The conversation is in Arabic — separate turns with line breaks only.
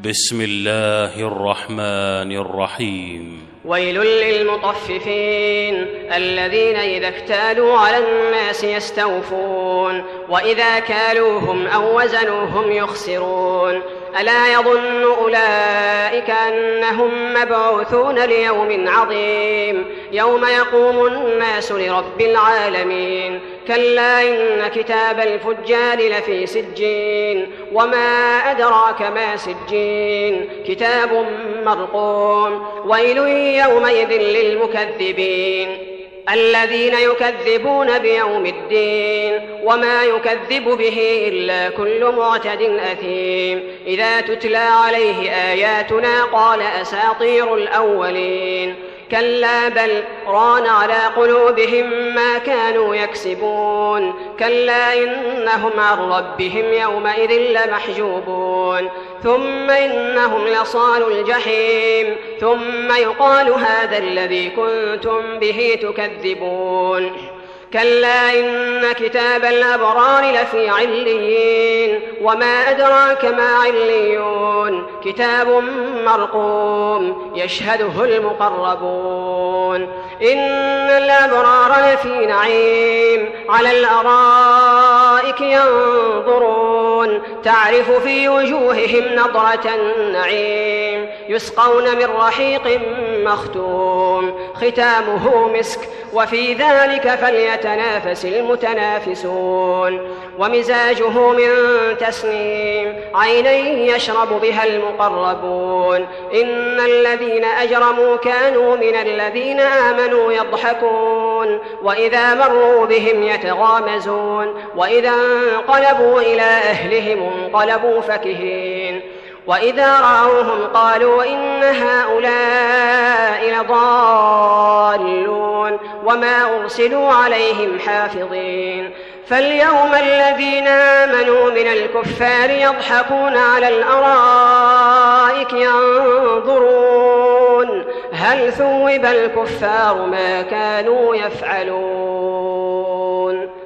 بسم الله الرحمن الرحيم.
ويل للمطففين الذين إذا اكتالوا على الناس يستوفون وإذا كالوهم أو وزنوهم يخسرون ألا يظن أولئك أنهم مبعوثون ليوم عظيم يوم يقوم الناس لرب العالمين كلا إن كتاب الفجار لفي سجين وما أدراك ما سجين كتاب مرقوم ويل يومئذ للمكذبين الذين يكذبون بيوم الدين وما يكذب به إلا كل معتد أثيم إذا تتلى عليه آياتنا قال أساطير الأولين كلا بل ران على قلوبهم ما كانوا يكسبون كلا إنهم عن ربهم يومئذ لمحجوبون ثم إنهم لصالوا الجحيم ثم يقال هذا الذي كنتم به تكذبون كلا إن كتاب الأبرار لفي عليين وما أدراك ما عليون كتاب مرقوم يشهده المقربون إن الأبرار لفي نعيم على الأرائك ينظرون تعرف في وجوههم نضرة النعيم يسقون من رحيق مختوم ختامه مسك وفي ذلك فليتنافس المتنافسون ومزاجه من تسنيم عينا يشرب بها المقربون إن الذين أجرموا كانوا من الذين آمنوا يضحكون وإذا مروا بهم يتغامزون وإذا انقلبوا إلى أهلهم انقلبوا فكهين وإذا رأوهم قالوا إن هؤلاء لضالون وما أرسلوا عليهم حافظين فاليوم الذين آمنوا من الكفار يضحكون على الأرائك ينظرون هل ثوب الكفار ما كانوا يفعلون.